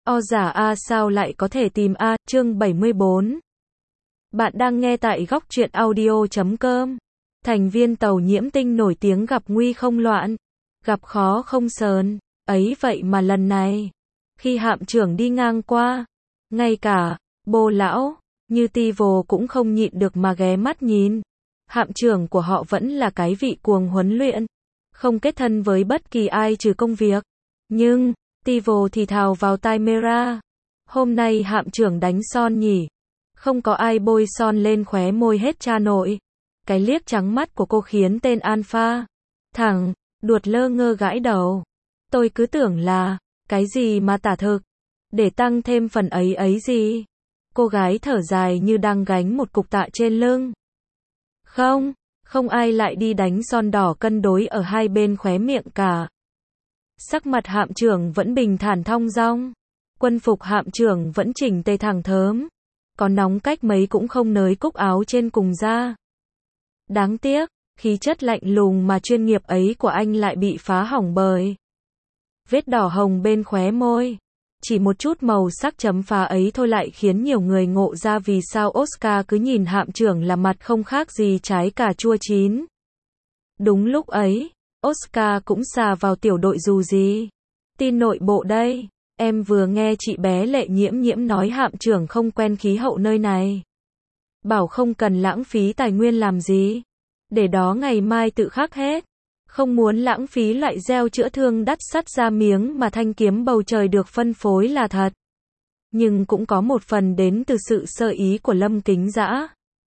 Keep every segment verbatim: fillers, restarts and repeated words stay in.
O giả A sao lại có thể tìm A, chương bảy mươi bốn. Bạn đang nghe tại góc truyện audio chấm com. Thành viên tàu nhiễm tinh nổi tiếng gặp nguy không loạn, gặp khó không sờn, ấy vậy mà lần này, khi hạm trưởng đi ngang qua, ngay cả Bô lão, như Tivo cũng không nhịn được mà ghé mắt nhìn. Hạm trưởng của họ vẫn là cái vị cuồng huấn luyện, không kết thân với bất kỳ ai trừ công việc. Nhưng, Tivo thì thào vào tai Mera, hôm nay hạm trưởng đánh son nhỉ? Không có ai bôi son lên khóe môi hết cha nội. Cái liếc trắng mắt của cô khiến tên Alpha thẳng đuột lơ ngơ gãi đầu. Tôi cứ tưởng là cái gì mà tả thực, để tăng thêm phần ấy ấy gì. Cô gái thở dài như đang gánh một cục tạ trên lưng. Không, không ai lại đi đánh son đỏ cân đối ở hai bên khóe miệng cả. Sắc mặt hạm trưởng vẫn bình thản thong dong. Quân phục hạm trưởng vẫn chỉnh tề thẳng thớm. Có nóng cách mấy cũng không nới cúc áo trên cùng da. Đáng tiếc, khí chất lạnh lùng mà chuyên nghiệp ấy của anh lại bị phá hỏng bởi vết đỏ hồng bên khóe môi. Chỉ một chút màu sắc chấm phá ấy thôi lại khiến nhiều người ngộ ra vì sao Oscar cứ nhìn hạm trưởng là mặt không khác gì trái cà chua chín. Đúng lúc ấy, Oscar cũng xà vào tiểu đội dù gì. Tin nội bộ đây, em vừa nghe chị bé Lệ Nhiễm Nhiễm nói hạm trưởng không quen khí hậu nơi này. Bảo không cần lãng phí tài nguyên làm gì. Để đó ngày mai tự khắc hết. Không muốn lãng phí loại gieo chữa thương đắt sắt ra miếng mà thanh kiếm bầu trời được phân phối là thật. Nhưng cũng có một phần đến từ sự sơ ý của Lâm Kính Dã.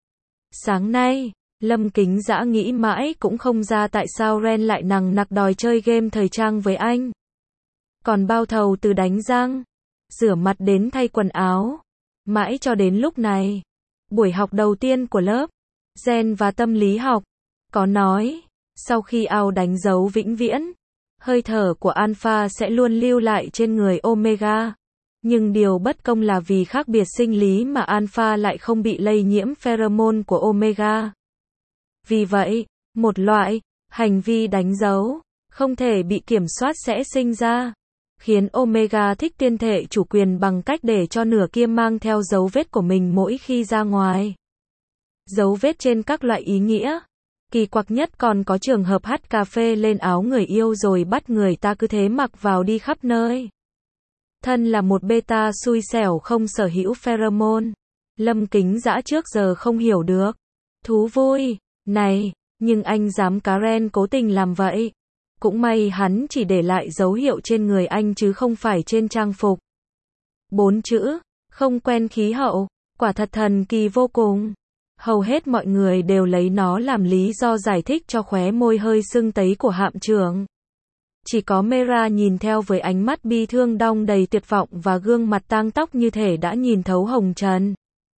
Sáng nay, Lâm Kính Dã nghĩ mãi cũng không ra tại sao Ren lại nằng nặc đòi chơi game thời trang với anh. Còn bao thầu từ đánh răng, rửa mặt đến thay quần áo. Mãi cho đến lúc này, buổi học đầu tiên của lớp Gen và tâm lý học có nói, sau khi ao đánh dấu vĩnh viễn, hơi thở của Alpha sẽ luôn lưu lại trên người Omega. Nhưng điều bất công là vì khác biệt sinh lý mà Alpha lại không bị lây nhiễm pheromone của Omega. Vì vậy, một loại hành vi đánh dấu không thể bị kiểm soát sẽ sinh ra, khiến Omega thích tuyên thệ chủ quyền bằng cách để cho nửa kia mang theo dấu vết của mình mỗi khi ra ngoài. Dấu vết trên các loại ý nghĩa. Kỳ quặc nhất còn có trường hợp hắt cà phê lên áo người yêu rồi bắt người ta cứ thế mặc vào đi khắp nơi. Thân là một beta xui xẻo không sở hữu pheromone, Lâm Kính Dã trước giờ không hiểu được thú vui này, nhưng anh dám cá Ren cố tình làm vậy. Cũng may hắn chỉ để lại dấu hiệu trên người anh chứ không phải trên trang phục. Bốn chữ, không quen khí hậu, quả thật thần kỳ vô cùng. Hầu hết mọi người đều lấy nó làm lý do giải thích cho khóe môi hơi sưng tấy của hạm trưởng. Chỉ có Mera nhìn theo với ánh mắt bi thương đong đầy tuyệt vọng và gương mặt tang tóc như thể đã nhìn thấu hồng trần.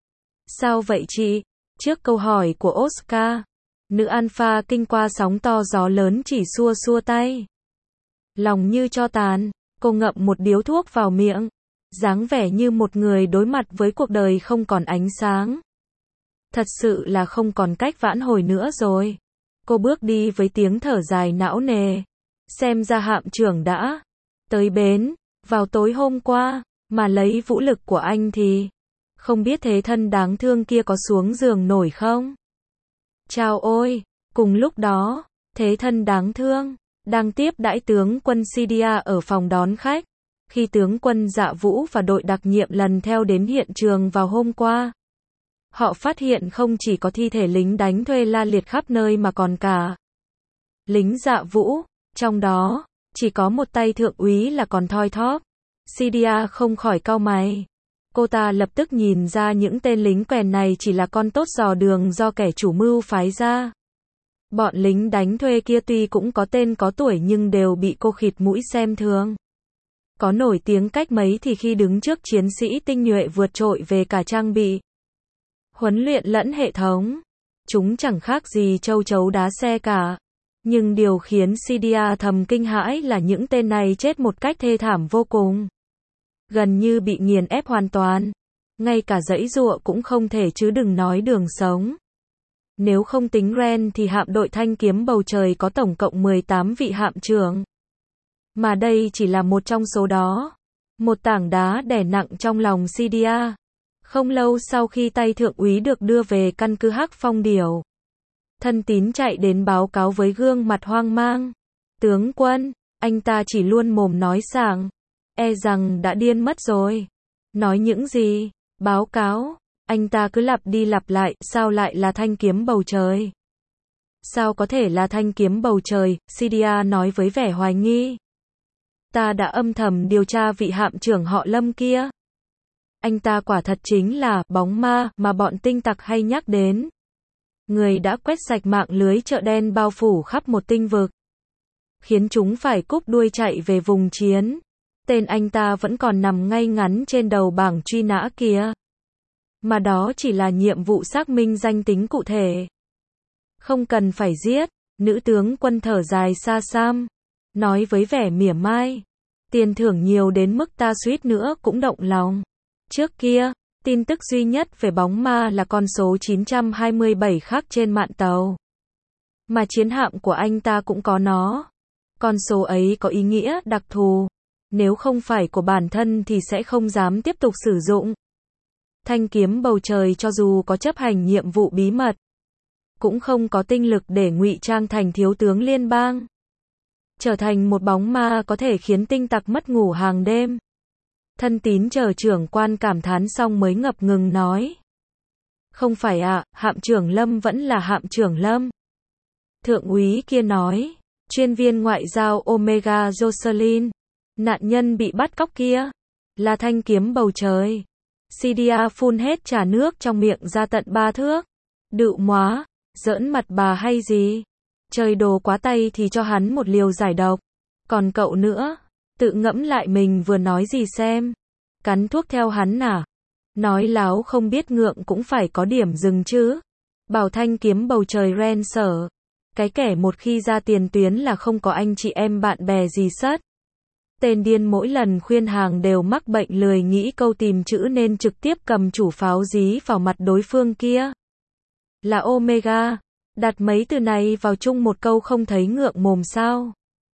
Sao vậy chị? Trước câu hỏi của Oscar, nữ Alpha kinh qua sóng to gió lớn chỉ xua xua tay. Lòng như tro tàn, cô ngậm một điếu thuốc vào miệng, dáng vẻ như một người đối mặt với cuộc đời không còn ánh sáng. Thật sự là không còn cách vãn hồi nữa rồi. Cô bước đi với tiếng thở dài não nề. Xem ra hạm trưởng đã tới bến vào tối hôm qua, mà lấy vũ lực của anh thì không biết thế thân đáng thương kia có xuống giường nổi không? Chao ôi, cùng lúc đó, thế thân đáng thương đang tiếp đãi tướng quân Sidia ở phòng đón khách. Khi tướng quân Dạ Vũ và đội đặc nhiệm lần theo đến hiện trường vào hôm qua, họ phát hiện không chỉ có thi thể lính đánh thuê la liệt khắp nơi mà còn cả lính Dạ Vũ, trong đó chỉ có một tay thượng úy là còn thoi thóp. Sidia không khỏi cau mày. Cô ta lập tức nhìn ra những tên lính quèn này chỉ là con tốt dò đường do kẻ chủ mưu phái ra. Bọn lính đánh thuê kia tuy cũng có tên có tuổi nhưng đều bị cô khịt mũi xem thường. Có nổi tiếng cách mấy thì khi đứng trước chiến sĩ tinh nhuệ vượt trội về cả trang bị, huấn luyện lẫn hệ thống, chúng chẳng khác gì châu chấu đá xe cả. Nhưng điều khiến Sidia thầm kinh hãi là những tên này chết một cách thê thảm vô cùng. Gần như bị nghiền ép hoàn toàn. Ngay cả giãy giụa cũng không thể chứ đừng nói đường sống. Nếu không tính Ren thì hạm đội thanh kiếm bầu trời có tổng cộng mười tám vị hạm trưởng. Mà đây chỉ là một trong số đó. Một tảng đá đè nặng trong lòng Sidia. Không lâu sau khi tay thượng úy được đưa về căn cứ Hắc Phong Điểu, Thân Tín chạy đến báo cáo với gương mặt hoang mang. Tướng quân, anh ta chỉ luôn mồm nói sảng, e rằng đã điên mất rồi. Nói những gì? Báo cáo, anh ta cứ lặp đi lặp lại, sao lại là thanh kiếm bầu trời? Sao có thể là thanh kiếm bầu trời? Sidia nói với vẻ hoài nghi. Ta đã âm thầm điều tra vị hạm trưởng họ Lâm kia. Anh ta quả thật chính là bóng ma mà bọn tinh tặc hay nhắc đến. Người đã quét sạch mạng lưới chợ đen bao phủ khắp một tinh vực, khiến chúng phải cúp đuôi chạy về vùng chiến. Tên anh ta vẫn còn nằm ngay ngắn trên đầu bảng truy nã kia. Mà đó chỉ là nhiệm vụ xác minh danh tính cụ thể. Không cần phải giết. Nữ tướng quân thở dài xa xăm, nói với vẻ mỉa mai. Tiền thưởng nhiều đến mức ta suýt nữa cũng động lòng. Trước kia, tin tức duy nhất về bóng ma là con số chín trăm hai mươi bảy khắc trên mạn tàu. Mà chiến hạm của anh ta cũng có nó. Con số ấy có ý nghĩa đặc thù. Nếu không phải của bản thân thì sẽ không dám tiếp tục sử dụng. Thanh kiếm bầu trời cho dù có chấp hành nhiệm vụ bí mật, cũng không có tinh lực để ngụy trang thành thiếu tướng liên bang. Trở thành một bóng ma có thể khiến tinh tặc mất ngủ hàng đêm. Thân Tín chờ trưởng quan cảm thán xong mới ngập ngừng nói. Không phải ạ, à, hạm trưởng Lâm vẫn là hạm trưởng Lâm. Thượng úy kia nói. Chuyên viên ngoại giao Omega Jocelyn. Nạn nhân bị bắt cóc kia. Là thanh kiếm bầu trời. Sidia phun hết trà nước trong miệng ra tận ba thước. Đự móa. Giỡn mặt bà hay gì? Trời đồ quá tay thì cho hắn một liều giải độc. Còn cậu nữa, tự ngẫm lại mình vừa nói gì xem. Cắn thuốc theo hắn à? Nói láo không biết ngượng cũng phải có điểm dừng chứ. Bảo thanh kiếm bầu trời ren sở. Cái kẻ một khi ra tiền tuyến là không có anh chị em bạn bè gì sất. Tên điên mỗi lần khuyên hàng đều mắc bệnh lười nghĩ câu tìm chữ nên trực tiếp cầm chủ pháo dí vào mặt đối phương kia. Là Omega. Đặt mấy từ này vào chung một câu không thấy ngượng mồm sao?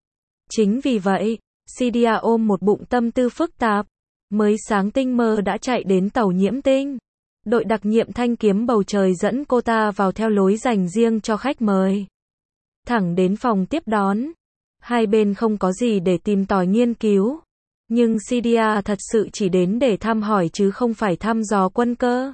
Chính vì vậy, Sidia ôm một bụng tâm tư phức tạp. Mới sáng tinh mơ đã chạy đến tàu Nhiễm Tinh. Đội đặc nhiệm thanh kiếm bầu trời dẫn cô ta vào theo lối dành riêng cho khách mời. Thẳng đến phòng tiếp đón. Hai bên không có gì để tìm tòi nghiên cứu. Nhưng Sidia thật sự chỉ đến để thăm hỏi chứ không phải thăm dò quân cơ.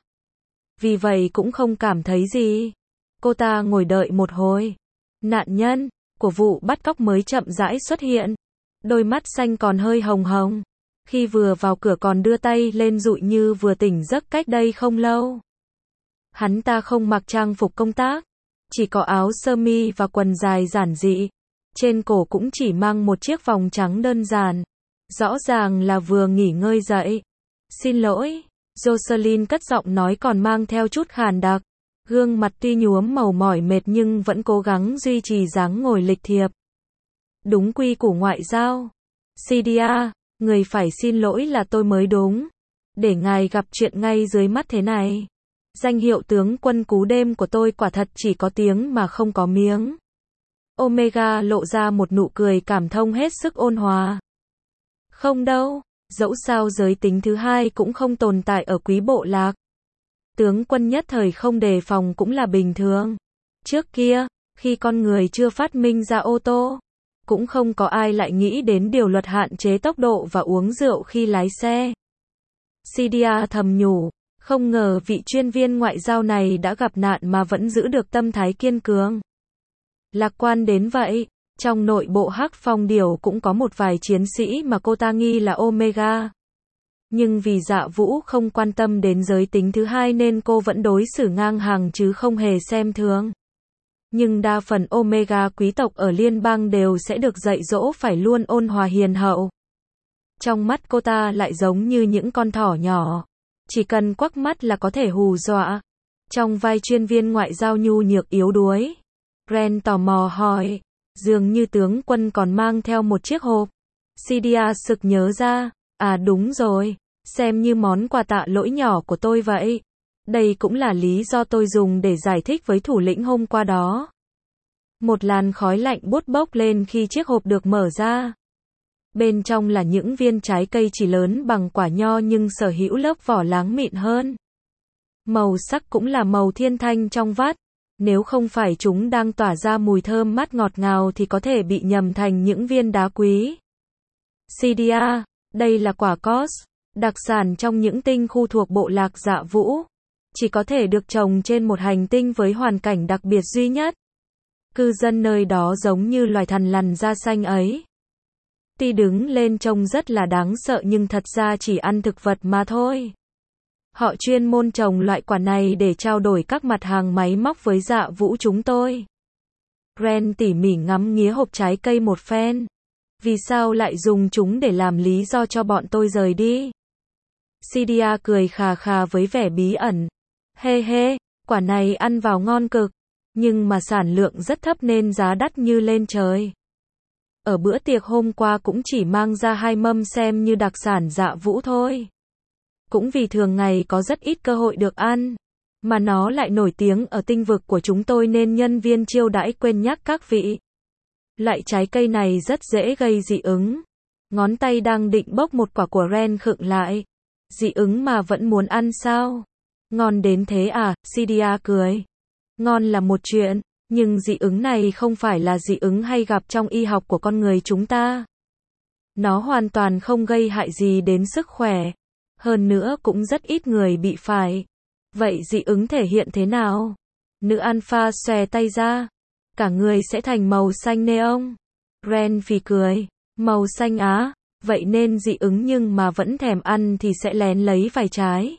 Vì vậy cũng không cảm thấy gì. Cô ta ngồi đợi một hồi. Nạn nhân của vụ bắt cóc mới chậm rãi xuất hiện. Đôi mắt xanh còn hơi hồng hồng. Khi vừa vào cửa còn đưa tay lên dụi như vừa tỉnh giấc cách đây không lâu. Hắn ta không mặc trang phục công tác. Chỉ có áo sơ mi và quần dài giản dị. Trên cổ cũng chỉ mang một chiếc vòng trắng đơn giản. Rõ ràng là vừa nghỉ ngơi dậy. Xin lỗi. Jocelyn cất giọng nói còn mang theo chút khàn đặc. Gương mặt tuy nhuốm màu mỏi mệt nhưng vẫn cố gắng duy trì dáng ngồi lịch thiệp. Đúng quy củ ngoại giao. Sidia, người phải xin lỗi là tôi mới đúng. Để ngài gặp chuyện ngay dưới mắt thế này. Danh hiệu tướng quân cú đêm của tôi quả thật chỉ có tiếng mà không có miếng. Omega lộ ra một nụ cười cảm thông hết sức ôn hòa. Không đâu, dẫu sao giới tính thứ hai cũng không tồn tại ở quý bộ lạc. Tướng quân nhất thời không đề phòng cũng là bình thường. Trước kia, khi con người chưa phát minh ra ô tô, cũng không có ai lại nghĩ đến điều luật hạn chế tốc độ và uống rượu khi lái xe. Sidia thầm nhủ, không ngờ vị chuyên viên ngoại giao này đã gặp nạn mà vẫn giữ được tâm thái kiên cường. Lạc quan đến vậy, trong nội bộ Hắc Phong Điểu cũng có một vài chiến sĩ mà cô ta nghi là Omega. Nhưng vì Dạ Vũ không quan tâm đến giới tính thứ hai nên cô vẫn đối xử ngang hàng chứ không hề xem thường. Nhưng đa phần Omega quý tộc ở liên bang đều sẽ được dạy dỗ phải luôn ôn hòa hiền hậu. Trong mắt cô ta lại giống như những con thỏ nhỏ. Chỉ cần quắc mắt là có thể hù dọa. Trong vai chuyên viên ngoại giao nhu nhược yếu đuối. Ren tò mò hỏi. Dường như tướng quân còn mang theo một chiếc hộp. Sidia sực nhớ ra. À đúng rồi. Xem như món quà tạ lỗi nhỏ của tôi vậy. Đây cũng là lý do tôi dùng để giải thích với thủ lĩnh hôm qua đó. Một làn khói lạnh buốt bốc lên khi chiếc hộp được mở ra. Bên trong là những viên trái cây chỉ lớn bằng quả nho nhưng sở hữu lớp vỏ láng mịn hơn. Màu sắc cũng là màu thiên thanh trong vắt. Nếu không phải chúng đang tỏa ra mùi thơm mát ngọt ngào thì có thể bị nhầm thành những viên đá quý. xê đê a, đây là quả cos, đặc sản trong những tinh khu thuộc bộ lạc Dạ Vũ. Chỉ có thể được trồng trên một hành tinh với hoàn cảnh đặc biệt duy nhất. Cư dân nơi đó giống như loài thằn lằn da xanh ấy. Tuy đứng lên trông rất là đáng sợ nhưng thật ra chỉ ăn thực vật mà thôi. Họ chuyên môn trồng loại quả này để trao đổi các mặt hàng máy móc với Dạ Vũ chúng tôi. Ren tỉ mỉ ngắm nghía hộp trái cây một phen. Vì sao lại dùng chúng để làm lý do cho bọn tôi rời đi? xê đê a cười khà khà với vẻ bí ẩn. Hê hê, quả này ăn vào ngon cực. Nhưng mà sản lượng rất thấp nên giá đắt như lên trời. Ở bữa tiệc hôm qua cũng chỉ mang ra hai mâm xem như đặc sản Dạ Vũ thôi. Cũng vì thường ngày có rất ít cơ hội được ăn. Mà nó lại nổi tiếng ở tinh vực của chúng tôi nên nhân viên chiêu đãi quên nhắc các vị. Loại trái cây này rất dễ gây dị ứng. Ngón tay đang định bốc một quả của Ren khựng lại. Dị ứng mà vẫn muốn ăn sao? Ngon đến thế à? xê đê a cười. Ngon là một chuyện, nhưng dị ứng này không phải là dị ứng hay gặp trong y học của con người chúng ta. Nó hoàn toàn không gây hại gì đến sức khỏe. Hơn nữa cũng rất ít người bị phải. Vậy dị ứng thể hiện thế nào? Nữ alpha xòe tay ra. Cả người sẽ thành màu xanh neon. Ren phì cười. Màu xanh á, vậy nên dị ứng nhưng mà vẫn thèm ăn thì sẽ lén lấy vài trái.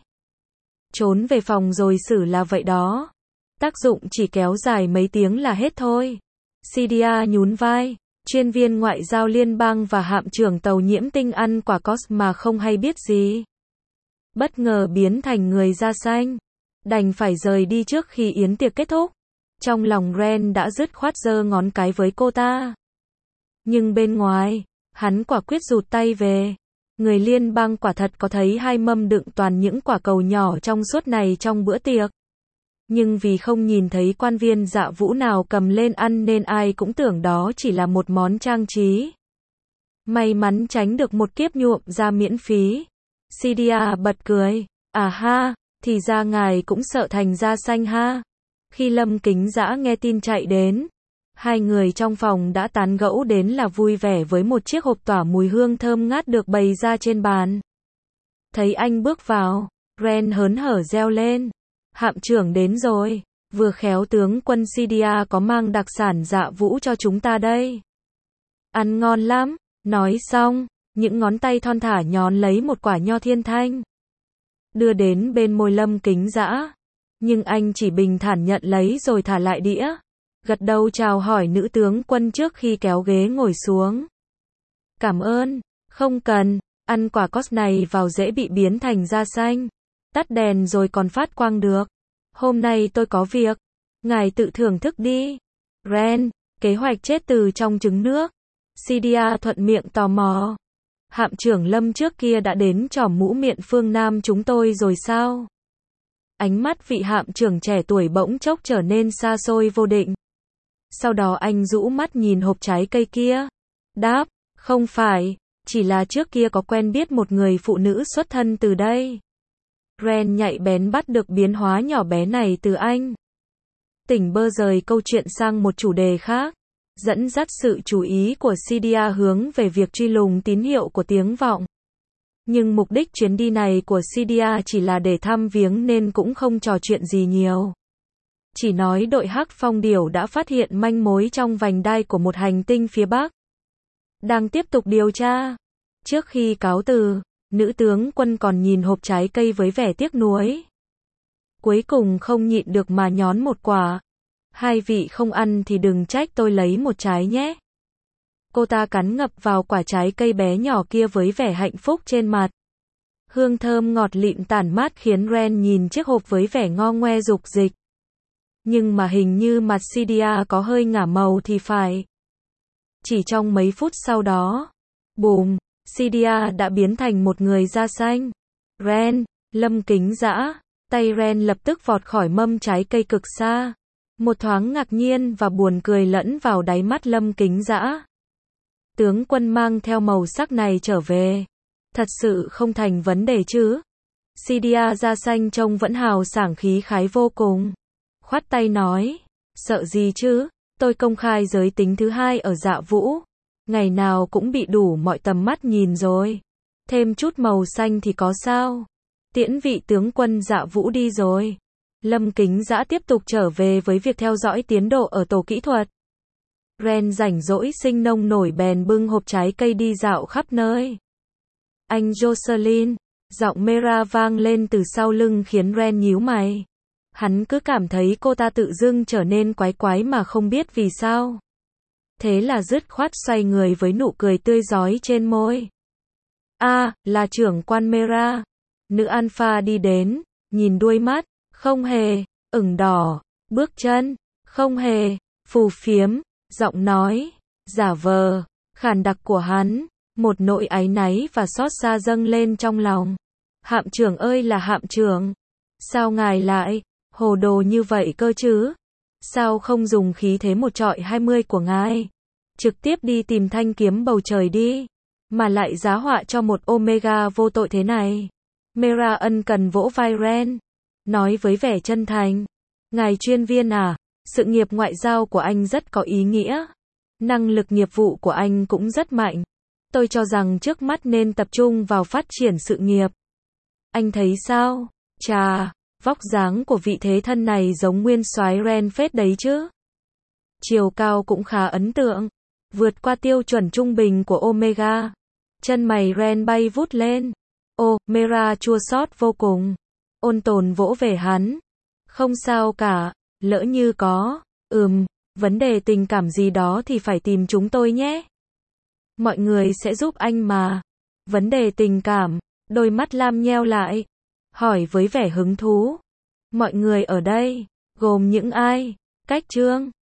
Trốn về phòng rồi xử là vậy đó. Tác dụng chỉ kéo dài mấy tiếng là hết thôi. xê đê a nhún vai. Chuyên viên ngoại giao liên bang và hạm trưởng tàu nhiễm tinh ăn quả cos mà không hay biết gì. Bất ngờ biến thành người da xanh. Đành phải rời đi trước khi yến tiệc kết thúc. Trong lòng Ren đã dứt khoát giơ ngón cái với cô ta. Nhưng bên ngoài, hắn quả quyết rụt tay về. Người liên bang quả thật có thấy hai mâm đựng toàn những quả cầu nhỏ trong suốt này trong bữa tiệc. Nhưng vì không nhìn thấy quan viên Dạ Vũ nào cầm lên ăn nên ai cũng tưởng đó chỉ là một món trang trí. May mắn tránh được một kiếp nhuộm da miễn phí. xê đê a bật cười. À ha, thì ra ngài cũng sợ thành da xanh ha. Khi Lâm Kính Dã nghe tin chạy đến, hai người trong phòng đã tán gẫu đến là vui vẻ với một chiếc hộp tỏa mùi hương thơm ngát được bày ra trên bàn. Thấy anh bước vào, Ren hớn hở reo lên. Hạm trưởng đến rồi, vừa khéo tướng quân xê đê a có mang đặc sản Dạ Vũ cho chúng ta đây. Ăn ngon lắm, nói xong, những ngón tay thon thả nhón lấy một quả nho thiên thanh. Đưa đến bên môi Lâm Kính Dã. Nhưng anh chỉ bình thản nhận lấy rồi thả lại đĩa. Gật đầu chào hỏi nữ tướng quân trước khi kéo ghế ngồi xuống. Cảm ơn, không cần, ăn quả cos này vào dễ bị biến thành da xanh. Tắt đèn rồi còn phát quang được. Hôm nay tôi có việc. Ngài tự thưởng thức đi. Ren, kế hoạch chết từ trong trứng nước. xê đê a thuận miệng tò mò. Hạm trưởng Lâm trước kia đã đến trỏm mũ miệng phương Nam chúng tôi rồi sao? Ánh mắt vị hạm trưởng trẻ tuổi bỗng chốc trở nên xa xôi vô định. Sau đó anh rũ mắt nhìn hộp trái cây kia. Đáp, không phải, chỉ là trước kia có quen biết một người phụ nữ xuất thân từ đây. Ren nhạy bén bắt được biến hóa nhỏ bé này từ anh. Tỉnh bơ rời câu chuyện sang một chủ đề khác. Dẫn dắt sự chú ý của xê đê a hướng về việc truy lùng tín hiệu của tiếng vọng. Nhưng mục đích chuyến đi này của xê đê a chỉ là để thăm viếng nên cũng không trò chuyện gì nhiều. Chỉ nói đội Hắc Phong Điểu đã phát hiện manh mối trong vành đai của một hành tinh phía Bắc. Đang tiếp tục điều tra. Trước khi cáo từ, nữ tướng quân còn nhìn hộp trái cây với vẻ tiếc nuối. Cuối cùng không nhịn được mà nhón một quả. Hai vị không ăn thì đừng trách tôi lấy một trái nhé. Cô ta cắn ngập vào quả trái cây bé nhỏ kia với vẻ hạnh phúc trên mặt. Hương thơm ngọt lịm tản mát khiến Ren nhìn chiếc hộp với vẻ ngo ngoe dục dịch. Nhưng mà hình như mặt xê đê a có hơi ngả màu thì phải. Chỉ trong mấy phút sau đó, bùm, xê đê a đã biến thành một người da xanh. Ren, Lâm Kính Dã, tay Ren lập tức vọt khỏi mâm trái cây cực xa. Một thoáng ngạc nhiên và buồn cười lẫn vào đáy mắt Lâm Kính Dã. Tướng quân mang theo màu sắc này trở về. Thật sự không thành vấn đề chứ. Sidia da xanh trông vẫn hào sảng khí khái vô cùng. Khoát tay nói, sợ gì chứ, tôi công khai giới tính thứ hai ở Dạ Vũ. Ngày nào cũng bị đủ mọi tầm mắt nhìn rồi. Thêm chút màu xanh thì có sao. Tiễn vị tướng quân Dạ Vũ đi rồi. Lâm Kính Dã tiếp tục trở về với việc theo dõi tiến độ ở tổ kỹ thuật. Ren rảnh rỗi sinh nông nổi bèn bưng hộp trái cây đi dạo khắp nơi. Anh Jocelyn, giọng Mera vang lên từ sau lưng khiến Ren nhíu mày. Hắn cứ cảm thấy cô ta tự dưng trở nên quái quái mà không biết vì sao. Thế là dứt khoát xoay người với nụ cười tươi rói trên môi. A, à, là trưởng quan Mera. Nữ alpha đi đến, nhìn đuôi mắt, không hề, ửng đỏ, bước chân, không hề, phù phiếm, giọng nói, giả vờ, khàn đặc của hắn, một nỗi áy náy và xót xa dâng lên trong lòng. Hạm trưởng ơi là hạm trưởng, sao ngài lại hồ đồ như vậy cơ chứ? Sao không dùng khí thế một trọi hai mươi của ngài? Trực tiếp đi tìm thanh kiếm bầu trời đi, mà lại giá họa cho một Omega vô tội thế này. Mera ân cần vỗ vai Ren, nói với vẻ chân thành. Ngài chuyên viên à, sự nghiệp ngoại giao của anh rất có ý nghĩa. Năng lực nghiệp vụ của anh cũng rất mạnh. Tôi cho rằng trước mắt nên tập trung vào phát triển sự nghiệp. Anh thấy sao? Chà, vóc dáng của vị thế thân này giống nguyên soái Ren phết đấy chứ. Chiều cao cũng khá ấn tượng, vượt qua tiêu chuẩn trung bình của Omega. Chân mày Ren bay vút lên. Ô, Mera chua xót vô cùng. Ôn tồn vỗ về hắn. Không sao cả, lỡ như có, ừm, vấn đề tình cảm gì đó thì phải tìm chúng tôi nhé. Mọi người sẽ giúp anh mà. Vấn đề tình cảm, đôi mắt Lam nheo lại, hỏi với vẻ hứng thú. Mọi người ở đây, gồm những ai? Cách Trương,